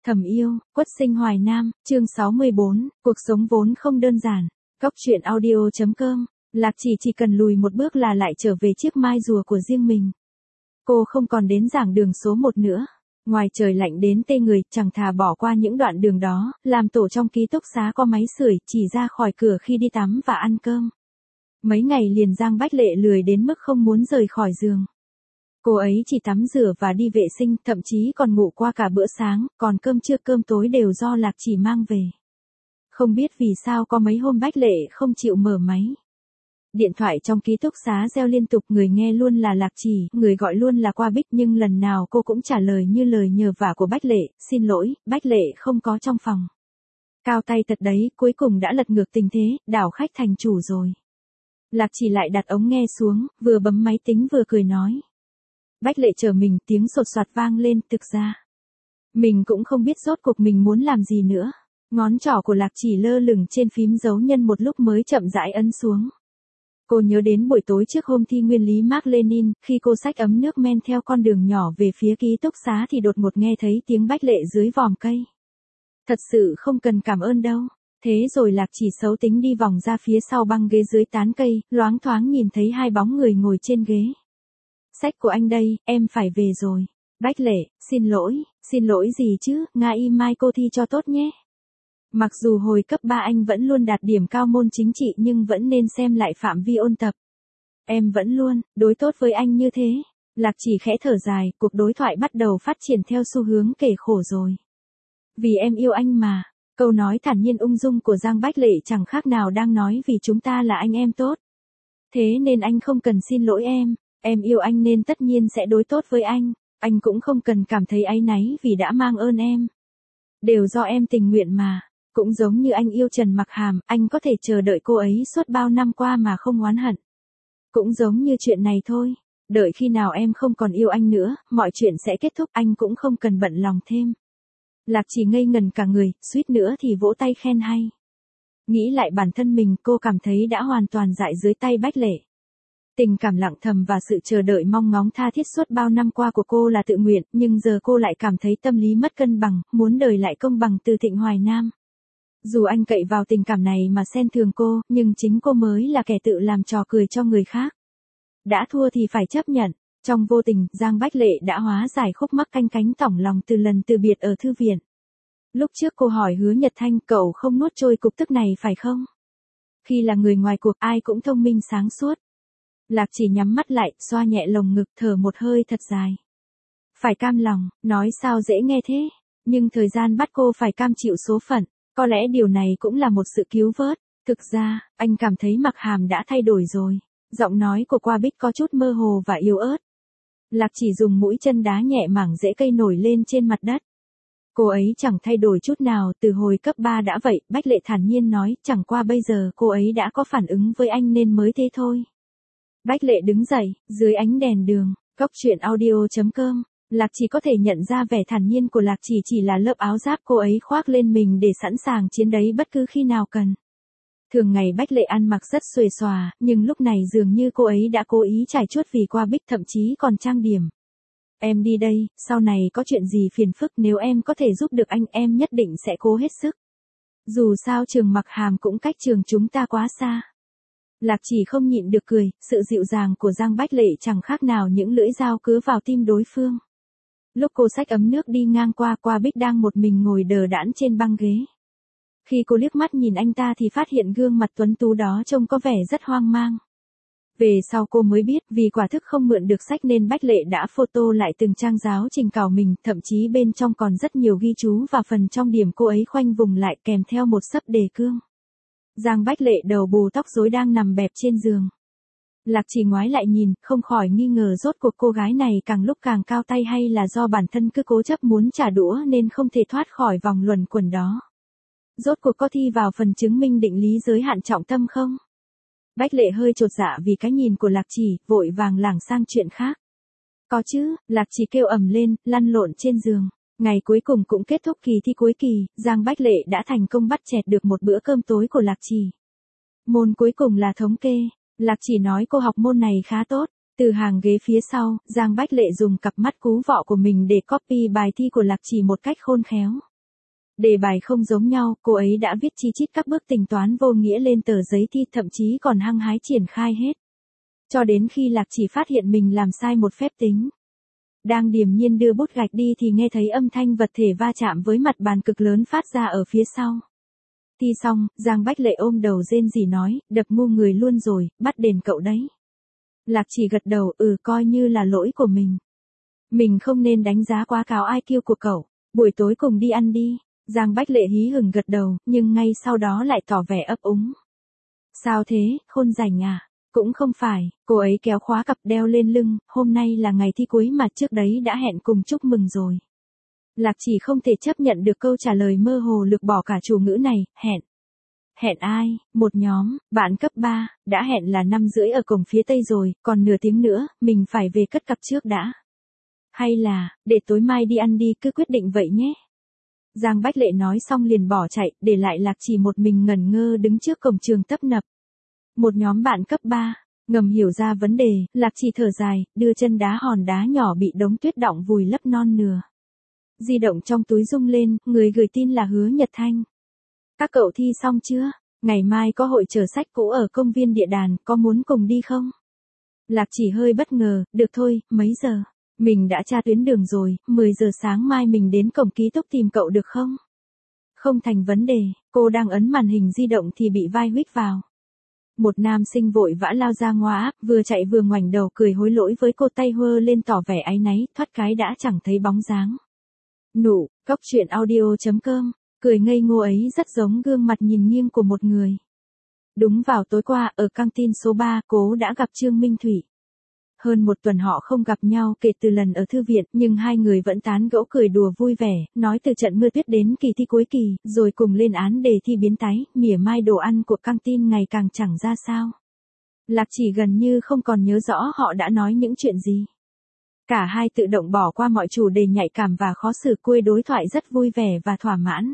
Thầm yêu, Quất Sinh Hoài Nam, chương 64, cuộc sống vốn không đơn giản. Góc truyện audio.com, Lạc chỉ cần lùi một bước là lại trở về chiếc mai rùa của riêng mình. Cô không còn đến giảng đường số 1 nữa. Ngoài trời lạnh đến tê người, chẳng thà bỏ qua những đoạn đường đó, làm tổ trong ký túc xá có máy sưởi, chỉ ra khỏi cửa khi đi tắm và ăn cơm. Mấy ngày liền Giang Bách Lệ lười đến mức không muốn rời khỏi giường. Cô ấy chỉ tắm rửa và đi vệ sinh, thậm chí còn ngủ qua cả bữa sáng, còn cơm trưa cơm tối đều do Lạc Chỉ mang về. Không biết vì sao có mấy hôm Bách Lệ không chịu mở máy. Điện thoại trong ký túc xá reo liên tục, người nghe luôn là Lạc Chỉ, người gọi luôn là Qua Bích, nhưng lần nào cô cũng trả lời như lời nhờ vả của Bách Lệ, xin lỗi, Bách Lệ không có trong phòng. Cao tay thật đấy, cuối cùng đã lật ngược tình thế, đảo khách thành chủ rồi. Lạc Chỉ lại đặt ống nghe xuống, vừa bấm máy tính vừa cười nói. Bách Lệ chờ mình, tiếng sột soạt vang lên, thực ra mình cũng không biết rốt cuộc mình muốn làm gì nữa. Ngón trỏ của Lạc Chỉ lơ lửng trên phím dấu nhân một lúc mới chậm rãi ấn xuống. Cô nhớ đến buổi tối trước hôm thi nguyên lý Mác Lênin, khi cô xách ấm nước men theo con đường nhỏ về phía ký túc xá thì đột ngột nghe thấy tiếng Bách Lệ dưới vòm cây. Thật sự không cần cảm ơn đâu. Thế rồi Lạc Chỉ xấu tính đi vòng ra phía sau băng ghế dưới tán cây, loáng thoáng nhìn thấy hai bóng người ngồi trên ghế. Sách của anh đây, em phải về rồi. Bách Lệ, xin lỗi gì chứ, Nga y mai cô thi cho tốt nhé. Mặc dù hồi cấp 3 anh vẫn luôn đạt điểm cao môn chính trị nhưng vẫn nên xem lại phạm vi ôn tập. Em vẫn luôn đối tốt với anh như thế. Lạc Chỉ khẽ thở dài, cuộc đối thoại bắt đầu phát triển theo xu hướng kể khổ rồi. Vì em yêu anh mà. Câu nói thản nhiên ung dung của Giang Bách Lệ chẳng khác nào đang nói vì chúng ta là anh em tốt. Thế nên anh không cần xin lỗi em. Em yêu anh nên tất nhiên sẽ đối tốt với anh cũng không cần cảm thấy áy náy vì đã mang ơn em. Đều do em tình nguyện mà, cũng giống như anh yêu Trần Mặc Hàm, anh có thể chờ đợi cô ấy suốt bao năm qua mà không oán hận. Cũng giống như chuyện này thôi, đợi khi nào em không còn yêu anh nữa, mọi chuyện sẽ kết thúc, anh cũng không cần bận lòng thêm. Lạc Chỉ ngây ngần cả người, suýt nữa thì vỗ tay khen hay. Nghĩ lại bản thân mình, cô cảm thấy đã hoàn toàn dại dưới tay Bách Lệ. Tình cảm lặng thầm và sự chờ đợi mong ngóng tha thiết suốt bao năm qua của cô là tự nguyện, nhưng giờ cô lại cảm thấy tâm lý mất cân bằng, muốn đời lại công bằng từ Thịnh Hoài Nam. Dù anh cậy vào tình cảm này mà xen thường cô, nhưng chính cô mới là kẻ tự làm trò cười cho người khác. Đã thua thì phải chấp nhận. Trong vô tình, Giang Bách Lệ đã hóa giải khúc mắc canh cánh tỏng lòng từ lần từ biệt ở thư viện. Lúc trước cô hỏi Hứa Nhật Thanh, cậu không nuốt trôi cục tức này phải không? Khi là người ngoài cuộc ai cũng thông minh sáng suốt. Lạc Chỉ nhắm mắt lại, xoa nhẹ lồng ngực, thở một hơi thật dài. Phải cam lòng, nói sao dễ nghe thế, nhưng thời gian bắt cô phải cam chịu số phận, có lẽ điều này cũng là một sự cứu vớt. Thực ra, anh cảm thấy Mặc Hàm đã thay đổi rồi. Giọng nói của Qua Bích có chút mơ hồ và yếu ớt. Lạc Chỉ dùng mũi chân đá nhẹ mảng rễ cây nổi lên trên mặt đất. Cô ấy chẳng thay đổi chút nào, từ hồi cấp 3 đã vậy, Bách Lệ thản nhiên nói, chẳng qua bây giờ cô ấy đã có phản ứng với anh nên mới thế thôi. Bách Lệ đứng dậy, dưới ánh đèn đường, góc truyện audio.com, Lạc Chỉ có thể nhận ra vẻ thản nhiên của Lạc Chỉ là lớp áo giáp cô ấy khoác lên mình để sẵn sàng chiến đấu bất cứ khi nào cần. Thường ngày Bách Lệ ăn mặc rất xuề xòa, nhưng lúc này dường như cô ấy đã cố ý trải chuốt vì Qua Bích, thậm chí còn trang điểm. Em đi đây, sau này có chuyện gì phiền phức nếu em có thể giúp được anh em nhất định sẽ cố hết sức. Dù sao trường Mặc Hàm cũng cách trường chúng ta quá xa. Lạc Chỉ không nhịn được cười, sự dịu dàng của Giang Bách Lệ chẳng khác nào những lưỡi dao cứa vào tim đối phương. Lúc cô xách ấm nước đi ngang qua, Qua Bích đang một mình ngồi đờ đẫn trên băng ghế. Khi cô liếc mắt nhìn anh ta thì phát hiện gương mặt tuấn tú đó trông có vẻ rất hoang mang. Về sau cô mới biết vì quả thức không mượn được sách nên Bách Lệ đã photo lại từng trang giáo trình cào mình, thậm chí bên trong còn rất nhiều ghi chú và phần trong điểm cô ấy khoanh vùng lại kèm theo một sấp đề cương. Giang Bách Lệ đầu bù tóc rối đang nằm bẹp trên giường. Lạc Chỉ ngoái lại nhìn, không khỏi nghi ngờ rốt cuộc cô gái này càng lúc càng cao tay hay là do bản thân cứ cố chấp muốn trả đũa nên không thể thoát khỏi vòng luẩn quẩn đó. Rốt cuộc có thi vào phần chứng minh định lý giới hạn trọng tâm không? Bách Lệ hơi chột dạ vì cái nhìn của Lạc Chỉ, vội vàng lảng sang chuyện khác. Có chứ, Lạc Chỉ kêu ầm lên, lăn lộn trên giường. Ngày cuối cùng cũng kết thúc kỳ thi cuối kỳ, Giang Bách Lệ đã thành công bắt chẹt được một bữa cơm tối của Lạc Chỉ. Môn cuối cùng là thống kê. Lạc Chỉ nói cô học môn này khá tốt. Từ hàng ghế phía sau, Giang Bách Lệ dùng cặp mắt cú vọ của mình để copy bài thi của Lạc Chỉ một cách khôn khéo. Đề bài không giống nhau, cô ấy đã viết chi chít các bước tính toán vô nghĩa lên tờ giấy thi, thậm chí còn hăng hái triển khai hết. Cho đến khi Lạc Chỉ phát hiện mình làm sai một phép tính. Đang điềm nhiên đưa bút gạch đi thì nghe thấy âm thanh vật thể va chạm với mặt bàn cực lớn phát ra ở phía sau. Thi xong, Giang Bách Lệ ôm đầu rên rỉ nói, đập ngu người luôn rồi, bắt đền cậu đấy. Lạc Chỉ gật đầu, coi như là lỗi của mình. Mình không nên đánh giá quá cao IQ của cậu, buổi tối cùng đi ăn đi. Giang Bách Lệ hí hửng gật đầu, nhưng ngay sau đó lại tỏ vẻ ấp úng. Sao thế, khôn rảnh à? Cũng không phải, cô ấy kéo khóa cặp đeo lên lưng, hôm nay là ngày thi cuối mà trước đấy đã hẹn cùng chúc mừng rồi. Lạc Chỉ không thể chấp nhận được câu trả lời mơ hồ lược bỏ cả chủ ngữ này, hẹn. Hẹn ai? Một nhóm, bạn cấp 3, đã hẹn là 5:30 ở cổng phía tây rồi, còn nửa tiếng nữa, mình phải về cất cặp trước đã. Hay là, để tối mai đi ăn đi, cứ quyết định vậy nhé. Giang Bách Lệ nói xong liền bỏ chạy, để lại Lạc Chỉ một mình ngẩn ngơ đứng trước cổng trường tấp nập. Một nhóm bạn cấp 3, ngầm hiểu ra vấn đề, Lạc Chỉ thở dài, đưa chân đá hòn đá nhỏ bị đống tuyết đọng vùi lấp non nửa. Di động trong túi rung lên, người gửi tin là Hứa Nhật Thanh. Các cậu thi xong chưa? Ngày mai có hội chở sách cũ ở công viên Địa Đàn, có muốn cùng đi không? Lạc Chỉ hơi bất ngờ, được thôi, mấy giờ? Mình đã tra tuyến đường rồi, 10 giờ sáng mai mình đến cổng ký túc tìm cậu được không? Không thành vấn đề, cô đang ấn màn hình di động thì bị vai huých vào. Một nam sinh vội vã lao ra ngoa áp, vừa chạy vừa ngoảnh đầu cười hối lỗi với cô, tay hơ lên tỏ vẻ áy náy, thoát cái đã chẳng thấy bóng dáng. Nụ, cóc truyện audio.com, cười ngây ngô ấy rất giống gương mặt nhìn nghiêng của một người. Đúng vào tối qua, ở căng tin số 3, cô đã gặp Trương Minh Thủy. Hơn một tuần họ không gặp nhau kể từ lần ở thư viện, nhưng hai người vẫn tán gẫu cười đùa vui vẻ, nói từ trận mưa tuyết đến kỳ thi cuối kỳ, rồi cùng lên án đề thi biến tái, mỉa mai đồ ăn của căng tin ngày càng chẳng ra sao. Lạc Chỉ gần như không còn nhớ rõ họ đã nói những chuyện gì. Cả hai tự động bỏ qua mọi chủ đề nhạy cảm và khó xử, cuối đối thoại rất vui vẻ và thỏa mãn.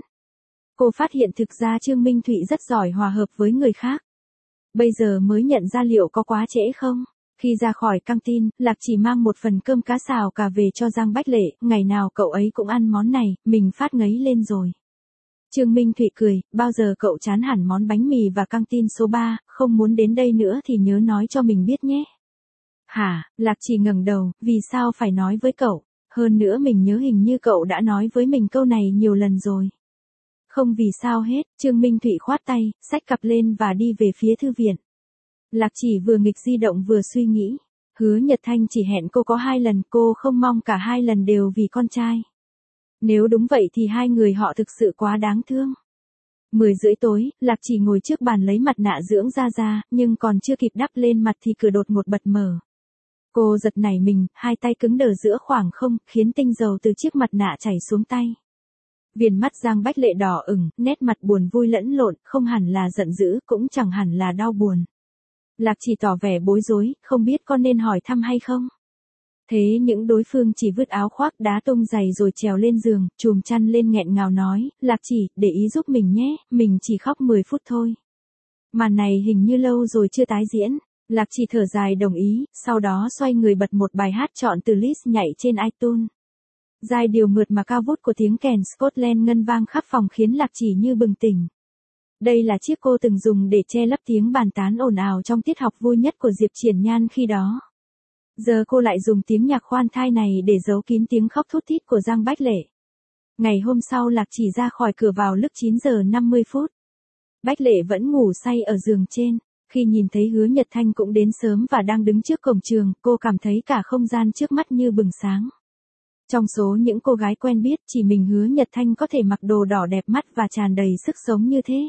Cô phát hiện thực ra Trương Minh Thụy rất giỏi hòa hợp với người khác. Bây giờ mới nhận ra liệu có quá trễ không? Khi ra khỏi căng tin, Lạc Chỉ mang một phần cơm cá xào cà về cho Giang Bách Lệ, ngày nào cậu ấy cũng ăn món này, mình phát ngấy lên rồi. Trương Minh Thụy cười, bao giờ cậu chán hẳn món bánh mì và căng tin số 3, không muốn đến đây nữa thì nhớ nói cho mình biết nhé. Hả, Lạc Chỉ ngẩng đầu, vì sao phải nói với cậu? Hơn nữa mình nhớ hình như cậu đã nói với mình câu này nhiều lần rồi. Không vì sao hết, Trương Minh Thụy khoát tay, xách cặp lên và đi về phía thư viện. Lạc Chỉ vừa nghịch di động vừa suy nghĩ. Hứa Nhật Thanh chỉ hẹn cô có 2 lần, cô không mong cả 2 lần đều vì con trai. Nếu đúng vậy thì hai người họ thực sự quá đáng thương. 10:30 tối, Lạc Chỉ ngồi trước bàn lấy mặt nạ dưỡng da ra, nhưng còn chưa kịp đắp lên mặt thì cửa đột ngột bật mở. Cô giật nảy mình, hai tay cứng đờ giữa khoảng không, khiến tinh dầu từ chiếc mặt nạ chảy xuống tay. Viền mắt Giang Bách Lệ đỏ ửng, nét mặt buồn vui lẫn lộn, không hẳn là giận dữ, cũng chẳng hẳn là đau buồn. Lạc Chỉ tỏ vẻ bối rối, không biết có nên hỏi thăm hay không. Thế những đối phương chỉ vứt áo khoác đá tung giày rồi trèo lên giường, chùm chăn lên nghẹn ngào nói, Lạc Chỉ, để ý giúp mình nhé, mình chỉ khóc 10 phút thôi. Màn này hình như lâu rồi chưa tái diễn. Lạc Chỉ thở dài đồng ý, sau đó xoay người bật một bài hát chọn từ list nhảy trên iTunes. Giai điệu mượt mà cao vút của tiếng kèn Scotland ngân vang khắp phòng khiến Lạc Chỉ như bừng tỉnh. Đây là chiếc cô từng dùng để che lấp tiếng bàn tán ồn ào trong tiết học vui nhất của Diệp Triển Nhan khi đó. Giờ cô lại dùng tiếng nhạc khoan thai này để giấu kín tiếng khóc thút thít của Giang Bách Lệ. Ngày hôm sau Lạc Chỉ ra khỏi cửa vào lúc 9:50. Bách Lệ vẫn ngủ say ở giường trên. Khi nhìn thấy Hứa Nhật Thanh cũng đến sớm và đang đứng trước cổng trường, cô cảm thấy cả không gian trước mắt như bừng sáng. Trong số những cô gái quen biết, chỉ mình Hứa Nhật Thanh có thể mặc đồ đỏ đẹp mắt và tràn đầy sức sống như thế.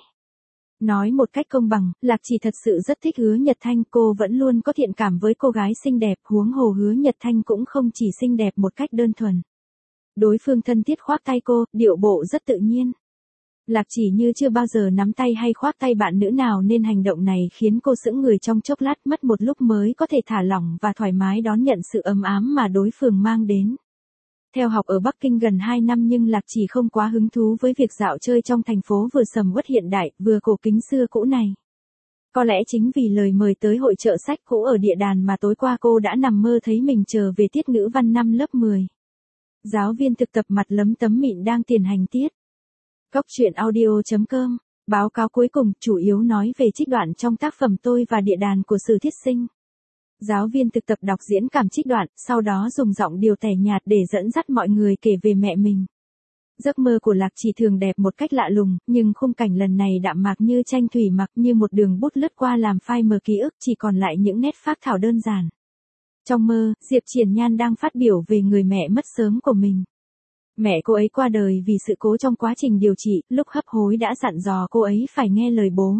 Nói một cách công bằng, Lạc Chỉ thật sự rất thích Hứa Nhật Thanh, cô vẫn luôn có thiện cảm với cô gái xinh đẹp, huống hồ Hứa Nhật Thanh cũng không chỉ xinh đẹp một cách đơn thuần. Đối phương thân thiết khoác tay cô, điệu bộ rất tự nhiên. Lạc Chỉ như chưa bao giờ nắm tay hay khoác tay bạn nữ nào nên hành động này khiến cô sững người trong chốc lát, mất một lúc mới có thể thả lỏng và thoải mái đón nhận sự ấm áp mà đối phương mang đến. Theo học ở Bắc Kinh gần 2 năm nhưng Lạc Chỉ không quá hứng thú với việc dạo chơi trong thành phố vừa sầm uất hiện đại, vừa cổ kính xưa cũ này. Có lẽ chính vì lời mời tới hội chợ sách cũ ở Địa Đàn mà tối qua cô đã nằm mơ thấy mình trở về tiết ngữ văn năm lớp 10. Giáo viên thực tập mặt lấm tấm mịn đang tiền hành tiết. Cốc truyện audio.com. Báo cáo cuối cùng chủ yếu nói về trích đoạn trong tác phẩm Tôi và địa đàn của Sử Thiết Sinh. Giáo viên thực tập đọc diễn cảm trích đoạn, sau đó dùng giọng điệu tẻ nhạt để dẫn dắt mọi người kể về mẹ mình. Giấc mơ của Lạc Chỉ thường đẹp một cách lạ lùng, nhưng khung cảnh lần này đạm mạc như tranh thủy mặc, như một đường bút lướt qua làm phai mờ ký ức, chỉ còn lại những nét phác thảo đơn giản. Trong mơ, Diệp Triển Nhan đang phát biểu về người mẹ mất sớm của mình. Mẹ cô ấy qua đời vì sự cố trong quá trình điều trị, lúc hấp hối đã dặn dò cô ấy phải nghe lời bố.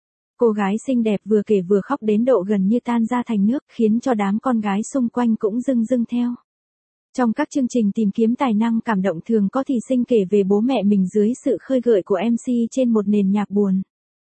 Cô gái xinh đẹp vừa kể vừa khóc đến độ gần như tan ra thành nước, khiến cho đám con gái xung quanh cũng rưng rưng theo. Trong các chương trình tìm kiếm tài năng cảm động thường có thí sinh kể về bố mẹ mình dưới sự khơi gợi của MC trên một nền nhạc buồn.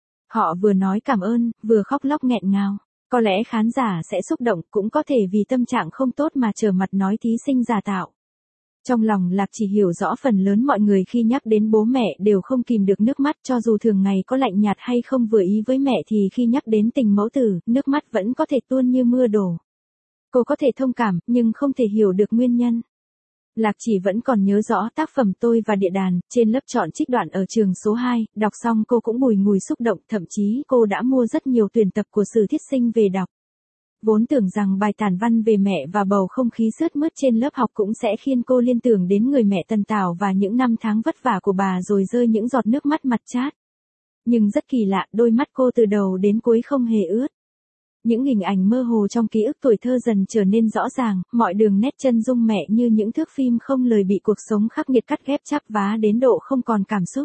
Họ vừa nói cảm ơn, vừa khóc lóc nghẹn ngào. Có lẽ khán giả sẽ xúc động, cũng có thể vì tâm trạng không tốt mà trở mặt nói thí sinh giả tạo. Trong lòng Lạc Chỉ hiểu rõ phần lớn mọi người khi nhắc đến bố mẹ đều không kìm được nước mắt, cho dù thường ngày có lạnh nhạt hay không vừa ý với mẹ thì khi nhắc đến tình mẫu tử, nước mắt vẫn có thể tuôn như mưa đổ. Cô có thể thông cảm, nhưng không thể hiểu được nguyên nhân. Lạc Chỉ vẫn còn nhớ rõ tác phẩm Tôi và địa đàn, trên lớp chọn trích đoạn ở trường số 2, đọc xong cô cũng bùi ngùi xúc động, thậm chí cô đã mua rất nhiều tuyển tập của Sử Thiết Sinh về đọc. Vốn tưởng rằng bài tản văn về mẹ và bầu không khí sướt mướt trên lớp học cũng sẽ khiến cô liên tưởng đến người mẹ Tần Tảo và những năm tháng vất vả của bà rồi rơi những giọt nước mắt mặt chát. Nhưng rất kỳ lạ, đôi mắt cô từ đầu đến cuối không hề ướt. Những hình ảnh mơ hồ trong ký ức tuổi thơ dần trở nên rõ ràng, mọi đường nét chân dung mẹ như những thước phim không lời bị cuộc sống khắc nghiệt cắt ghép chắp vá đến độ không còn cảm xúc.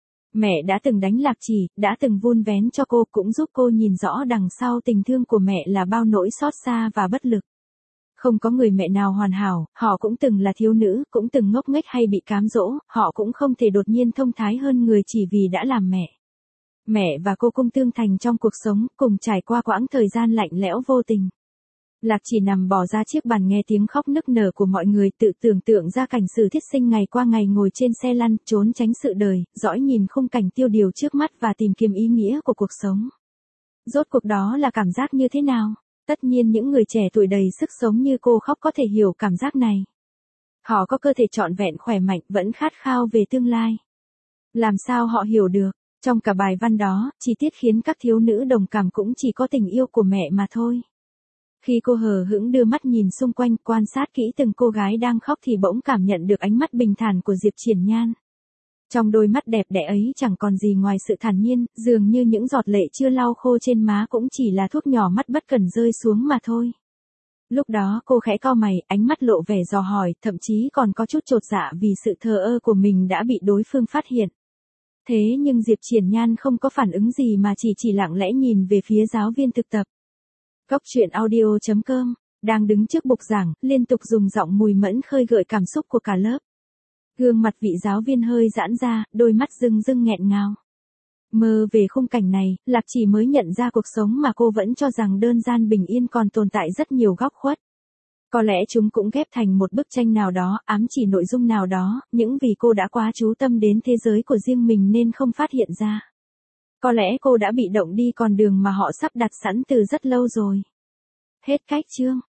Mẹ đã từng đánh Lạc Chỉ, đã từng vun vén cho cô, cũng giúp cô nhìn rõ đằng sau tình thương của mẹ là bao nỗi xót xa và bất lực. Không có người mẹ nào hoàn hảo, họ cũng từng là thiếu nữ, cũng từng ngốc nghếch hay bị cám dỗ, họ cũng không thể đột nhiên thông thái hơn người chỉ vì đã làm mẹ. Mẹ và cô cũng tương thành trong cuộc sống, cùng trải qua quãng thời gian lạnh lẽo vô tình. Lạc Chỉ nằm bò ra chiếc bàn nghe tiếng khóc nức nở của mọi người, tự tưởng tượng ra cảnh Sử Thiết Sinh ngày qua ngày ngồi trên xe lăn, trốn tránh sự đời, dõi nhìn khung cảnh tiêu điều trước mắt và tìm kiếm ý nghĩa của cuộc sống. Rốt cuộc đó là cảm giác như thế nào? Tất nhiên những người trẻ tuổi đầy sức sống như cô khóc có thể hiểu cảm giác này. Họ có cơ thể trọn vẹn khỏe mạnh, vẫn khát khao về tương lai. Làm sao họ hiểu được? Trong cả bài văn đó, chi tiết khiến các thiếu nữ đồng cảm cũng chỉ có tình yêu của mẹ mà thôi. Khi cô hờ hững đưa mắt nhìn xung quanh, quan sát kỹ từng cô gái đang khóc thì bỗng cảm nhận được ánh mắt bình thản của Diệp Triển Nhan. Trong đôi mắt đẹp đẽ ấy chẳng còn gì ngoài sự thản nhiên, dường như những giọt lệ chưa lau khô trên má cũng chỉ là thuốc nhỏ mắt bất cần rơi xuống mà thôi. Lúc đó cô khẽ cau mày, ánh mắt lộ vẻ dò hỏi, thậm chí còn có chút chột dạ vì sự thờ ơ của mình đã bị đối phương phát hiện. Thế nhưng Diệp Triển Nhan không có phản ứng gì mà chỉ lặng lẽ nhìn về phía giáo viên thực tập. Cốc truyện audio.com, đang đứng trước bục giảng, liên tục dùng giọng mùi mẫn khơi gợi cảm xúc của cả lớp. Gương mặt vị giáo viên hơi giãn ra, đôi mắt rưng rưng nghẹn ngào. Mơ về khung cảnh này, Lạc Chỉ mới nhận ra cuộc sống mà cô vẫn cho rằng đơn giản bình yên còn tồn tại rất nhiều góc khuất. Có lẽ chúng cũng ghép thành một bức tranh nào đó, ám chỉ nội dung nào đó, nhưng vì cô đã quá chú tâm đến thế giới của riêng mình nên không phát hiện ra. Có lẽ cô đã bị động đi con đường mà họ sắp đặt sẵn từ rất lâu rồi. Hết cách chương.